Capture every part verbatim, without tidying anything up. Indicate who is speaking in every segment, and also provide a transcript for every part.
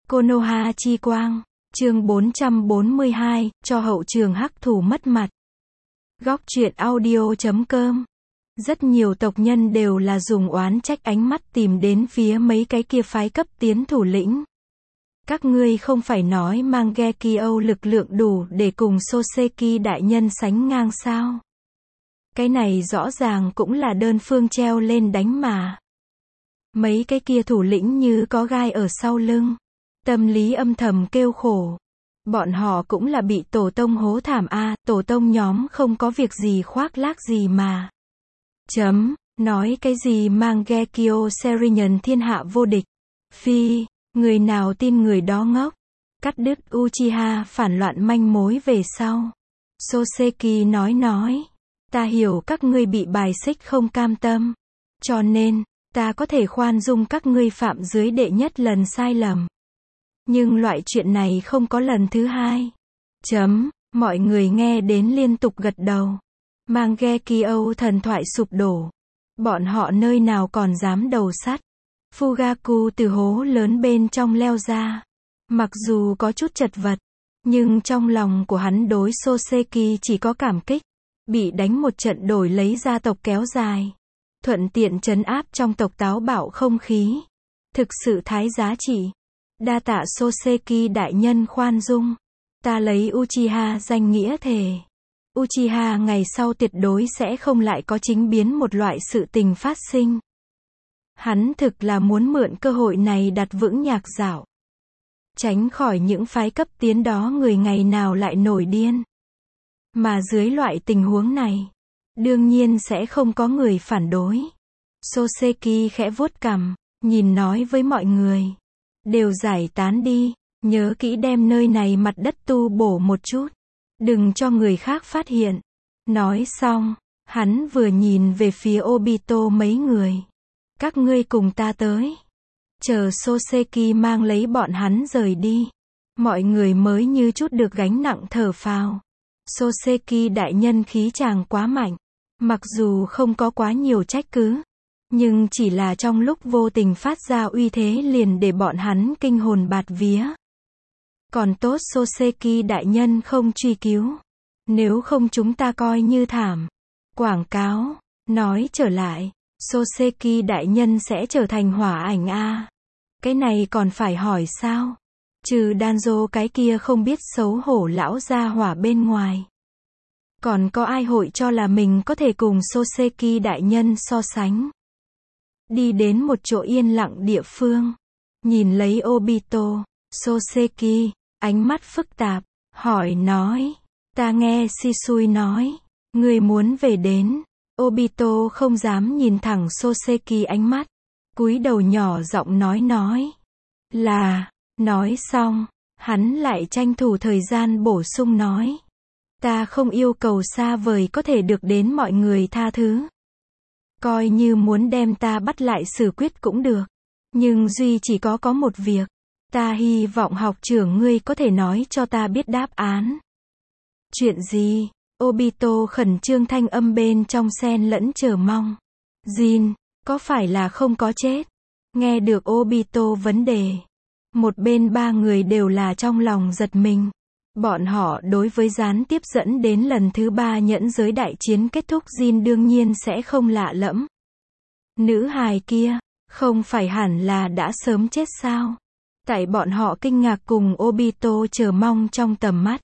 Speaker 1: Konoha chi quang, chương bốn trăm bốn mươi hai, cho hậu trường hắc thủ mất mặt. Góc truyện audio chấm com. Rất nhiều tộc nhân đều là dùng oán trách ánh mắt tìm đến phía mấy cái kia phái cấp tiến thủ lĩnh. Các ngươi không phải nói Mangekyo lực lượng đủ để cùng Soseki đại nhân sánh ngang sao? Cái này rõ ràng cũng là đơn phương treo lên đánh mà. Mấy cái kia thủ lĩnh như có gai ở sau lưng. Tâm lý âm thầm kêu khổ. Bọn họ cũng là bị tổ tông hố thảm a, tổ tông nhóm không có việc gì khoác lác gì mà. Chấm, nói cái gì Mangekyo Seinen thiên hạ vô địch. Phi, người nào tin người đó ngốc. Cắt đứt Uchiha phản loạn manh mối về sau. Soseki nói nói. Ta hiểu các ngươi bị bài xích không cam tâm. Cho nên, ta có thể khoan dung các ngươi phạm dưới đệ nhất lần sai lầm. Nhưng loại chuyện này không có lần thứ hai. Chấm, mọi người nghe đến liên tục gật đầu. Mangekyo thần thoại sụp đổ. Bọn họ nơi nào còn dám đầu sắt. Fugaku từ hố lớn bên trong leo ra. Mặc dù có chút chật vật, nhưng trong lòng của hắn đối Soseki chỉ có cảm kích. Bị đánh một trận đổi lấy gia tộc kéo dài. Thuận tiện trấn áp trong tộc táo bạo không khí. Thực sự thái giá trị. Đa tạ Soseki đại nhân khoan dung. Ta lấy Uchiha danh nghĩa thề. Uchiha ngày sau tuyệt đối sẽ không lại có chính biến một loại sự tình phát sinh. Hắn thực là muốn mượn cơ hội này đặt vững nhạc dạo. Tránh khỏi những phái cấp tiến đó người ngày nào lại nổi điên. Mà dưới loại tình huống này, đương nhiên sẽ không có người phản đối. Soseki khẽ vuốt cằm, nhìn nói với mọi người. Đều giải tán đi, nhớ kỹ đem nơi này mặt đất tu bổ một chút. Đừng cho người khác phát hiện. Nói xong, hắn vừa nhìn về phía Obito mấy người. Các ngươi cùng ta tới. Chờ Soseki mang lấy bọn hắn rời đi. Mọi người mới như chút được gánh nặng thở phào. Soseki đại nhân khí chàng quá mạnh. Mặc dù không có quá nhiều trách cứ. Nhưng chỉ là trong lúc vô tình phát ra uy thế liền để bọn hắn kinh hồn bạt vía. Còn tốt Soseki đại nhân không truy cứu. Nếu không chúng ta coi như thảm. Quảng cáo, nói trở lại, Soseki đại nhân sẽ trở thành hỏa ảnh a. Cái này còn phải hỏi sao? Trừ Danzo cái kia không biết xấu hổ lão gia hỏa bên ngoài. Còn có ai hội cho là mình có thể cùng Soseki đại nhân so sánh? Đi đến một chỗ yên lặng địa phương. Nhìn lấy Obito, Soseki, ánh mắt phức tạp, hỏi nói. Ta nghe Shisui nói, người muốn về đến. Obito không dám nhìn thẳng Soseki ánh mắt. Cúi đầu nhỏ giọng nói nói. Là, nói xong, hắn lại tranh thủ thời gian bổ sung nói. Ta không yêu cầu xa vời có thể được đến mọi người tha thứ. Coi như muốn đem ta bắt lại xử quyết cũng được. Nhưng duy chỉ có có một việc. Ta hy vọng học trưởng ngươi có thể nói cho ta biết đáp án. Chuyện gì? Obito khẩn trương thanh âm bên trong xen lẫn chờ mong. Jin, có phải là không có chết? Nghe được Obito vấn đề. Một bên ba người đều là trong lòng giật mình. Bọn họ đối với gián tiếp dẫn đến lần thứ ba nhẫn giới đại chiến kết thúc Jin đương nhiên sẽ không lạ lẫm. Nữ hài kia, không phải hẳn là đã sớm chết sao? Tại bọn họ kinh ngạc cùng Obito chờ mong trong tầm mắt.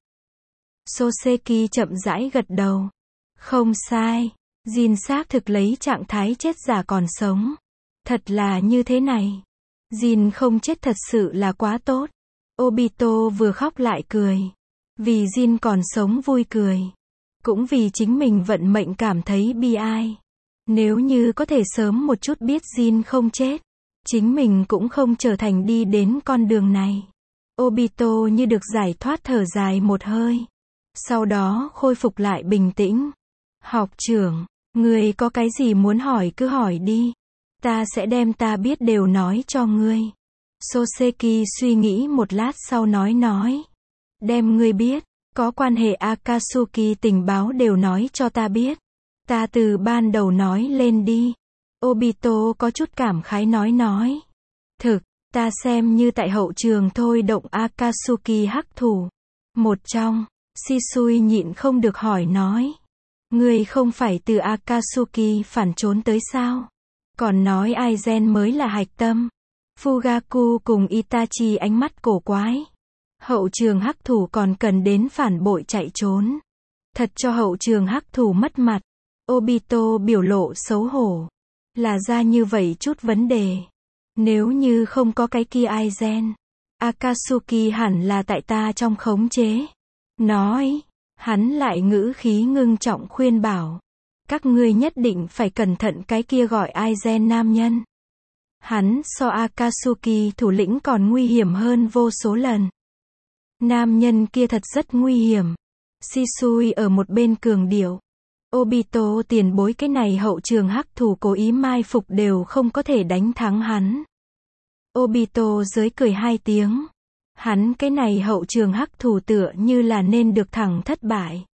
Speaker 1: Soseki chậm rãi gật đầu. Không sai, Jin xác thực lấy trạng thái chết giả còn sống. Thật là như thế này. Jin không chết thật sự là quá tốt. Obito vừa khóc lại cười. Vì Jin còn sống vui cười. Cũng vì chính mình vận mệnh cảm thấy bi ai. Nếu như có thể sớm một chút biết Jin không chết. Chính mình cũng không trở thành đi đến con đường này. Obito như được giải thoát thở dài một hơi. Sau đó khôi phục lại bình tĩnh. Học trưởng, ngươi có cái gì muốn hỏi cứ hỏi đi. Ta sẽ đem ta biết đều nói cho ngươi. Soseki suy nghĩ một lát sau nói nói. Đem ngươi biết, có quan hệ Akatsuki tình báo đều nói cho ta biết. Ta từ ban đầu nói lên đi. Obito có chút cảm khái nói nói. Thực, Ta xem như tại hậu trường thôi động Akatsuki hắc thủ. Một trong, Shisui nhịn không được hỏi nói. Ngươi không phải từ Akatsuki phản trốn tới sao? Còn nói Aizen mới là hạch tâm. Fugaku cùng Itachi ánh mắt cổ quái. Hậu trường hắc thủ còn cần đến phản bội chạy trốn. Thật cho hậu trường hắc thủ mất mặt. Obito biểu lộ xấu hổ. Là ra như vậy chút vấn đề. Nếu như không có cái kia Aizen, Akatsuki hẳn là tại ta trong khống chế. Nói, hắn lại ngữ khí ngưng trọng khuyên bảo. Các ngươi nhất định phải cẩn thận cái kia gọi Aizen nam nhân. Hắn so Akatsuki thủ lĩnh còn nguy hiểm hơn vô số lần. Nam nhân kia thật rất nguy hiểm. Shisui ở một bên cường điệu. Obito tiền bối cái này hậu trường hắc thủ cố ý mai phục đều không có thể đánh thắng hắn. Obito dưới cười hai tiếng. Hắn cái này hậu trường hắc thủ tựa như là nên được thẳng thất bại.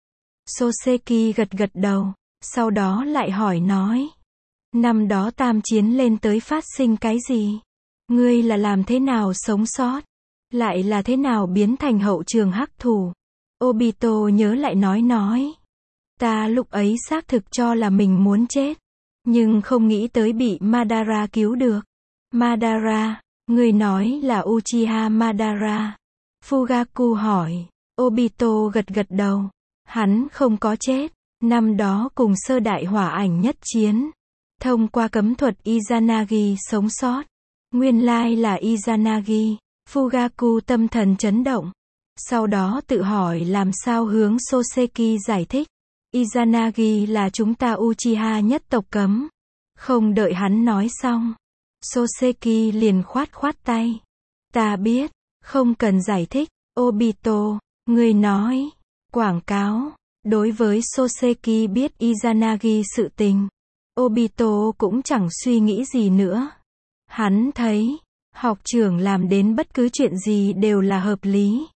Speaker 1: Soseki gật gật đầu, sau đó lại hỏi nói. Năm đó tam chiến lên tới phát sinh cái gì? Ngươi là làm thế nào sống sót? Lại là thế nào biến thành hậu trường hắc thủ? Obito nhớ lại nói nói. Ta lúc ấy xác thực cho là mình muốn chết. Nhưng không nghĩ tới bị Madara cứu được. Madara, người nói là Uchiha Madara. Fugaku hỏi. Obito gật gật đầu. Hắn không có chết. Năm đó cùng sơ đại hỏa ảnh nhất chiến. Thông qua cấm thuật Izanagi sống sót. Nguyên lai là Izanagi. Fugaku tâm thần chấn động. Sau đó tự hỏi làm sao hướng Soseki giải thích. Izanagi là chúng ta Uchiha nhất tộc cấm. Không đợi hắn nói xong. Soseki liền khoát khoát tay. Ta biết, không cần giải thích. Obito, người nói. Quảng cáo. Đối với Soseki biết Izanagi sự tình. Obito cũng chẳng suy nghĩ gì nữa. Hắn thấy, học trưởng làm đến bất cứ chuyện gì đều là hợp lý.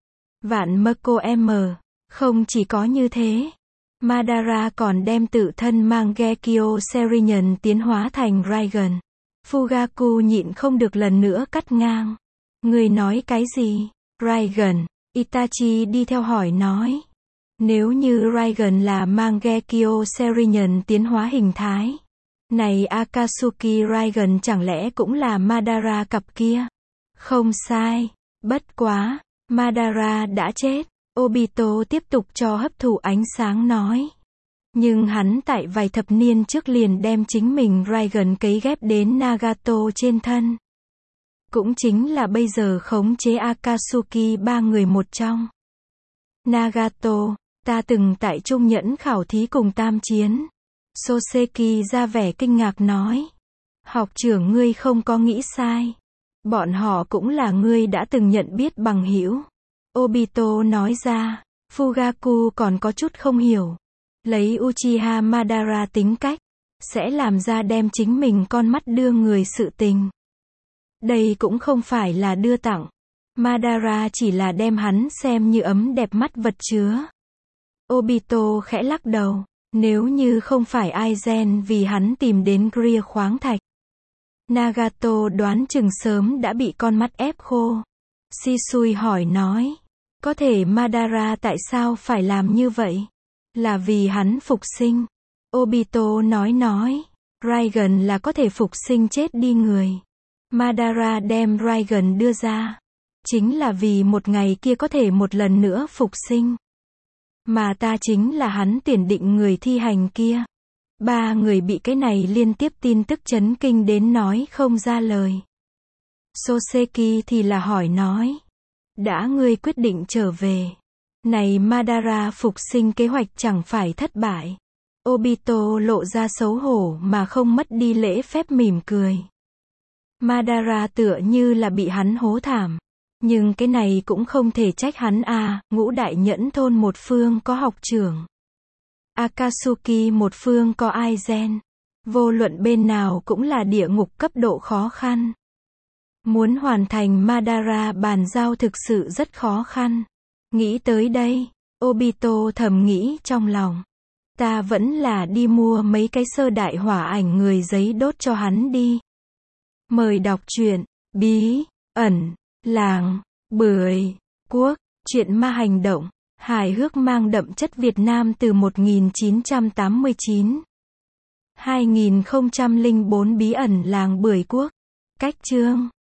Speaker 1: Vạn Mako M. Không chỉ có như thế. Madara còn đem tự thân Mangekyo Serinyuan tiến hóa thành Raigan. Fugaku nhịn không được lần nữa cắt ngang. Người nói cái gì? Raigan. Itachi đi theo hỏi nói. Nếu như Raigan là Mangekyo Serinyuan tiến hóa hình thái. Này Akatsuki Raigan chẳng lẽ cũng là Madara cặp kia? Không sai. Bất quá. Madara đã chết. Obito tiếp tục cho hấp thụ ánh sáng nói. Nhưng hắn tại vài thập niên trước liền đem chính mình Raigan cấy ghép đến Nagato trên thân. Cũng chính là bây giờ khống chế Akatsuki ba người một trong. Nagato, ta từng tại Trung Nhẫn khảo thí cùng tam chiến. Soseki ra vẻ kinh ngạc nói. Học trưởng ngươi không có nghĩ sai. Bọn họ cũng là ngươi đã từng nhận biết bằng hữu. Obito nói ra. Fugaku còn có chút không hiểu. Lấy Uchiha Madara tính cách. Sẽ làm ra đem chính mình con mắt đưa người sự tình. Đây cũng không phải là đưa tặng. Madara chỉ là đem hắn xem như ấm đẹp mắt vật chứa. Obito khẽ lắc đầu. Nếu như không phải Aizen vì hắn tìm đến Greer khoáng thạch. Nagato đoán chừng sớm đã bị con mắt ép khô. Shisui hỏi nói. Có thể Madara tại sao phải làm như vậy? Là vì hắn phục sinh. Obito nói nói. Raigan là có thể phục sinh chết đi người. Madara đem Raigan đưa ra. Chính là vì một ngày kia có thể một lần nữa phục sinh. Mà ta chính là hắn tuyển định người thi hành kia. Ba người bị cái này liên tiếp tin tức chấn kinh đến nói không ra lời. Soseki thì là hỏi nói. Đã ngươi quyết định trở về. Này Madara phục sinh kế hoạch chẳng phải thất bại. Obito lộ ra xấu hổ mà không mất đi lễ phép mỉm cười. Madara tựa như là bị hắn hố thảm. Nhưng cái này cũng không thể trách hắn à, ngũ đại nhẫn thôn một phương có học trưởng. Akatsuki một phương có Aizen. Vô luận bên nào cũng là địa ngục cấp độ khó khăn. Muốn hoàn thành Madara bàn giao thực sự rất khó khăn. Nghĩ tới đây, Obito thầm nghĩ trong lòng. Ta vẫn là đi mua mấy cái sơ đại hỏa ảnh người giấy đốt cho hắn đi. Mời đọc truyện. Bí ẩn làng Bưởi Quốc, truyện ma hành động, hài hước mang đậm chất Việt Nam từ một nghìn chín trăm tám mươi chín. hai nghìn không trăm lẻ bốn Bí ẩn làng Bưởi Quốc. Cách chương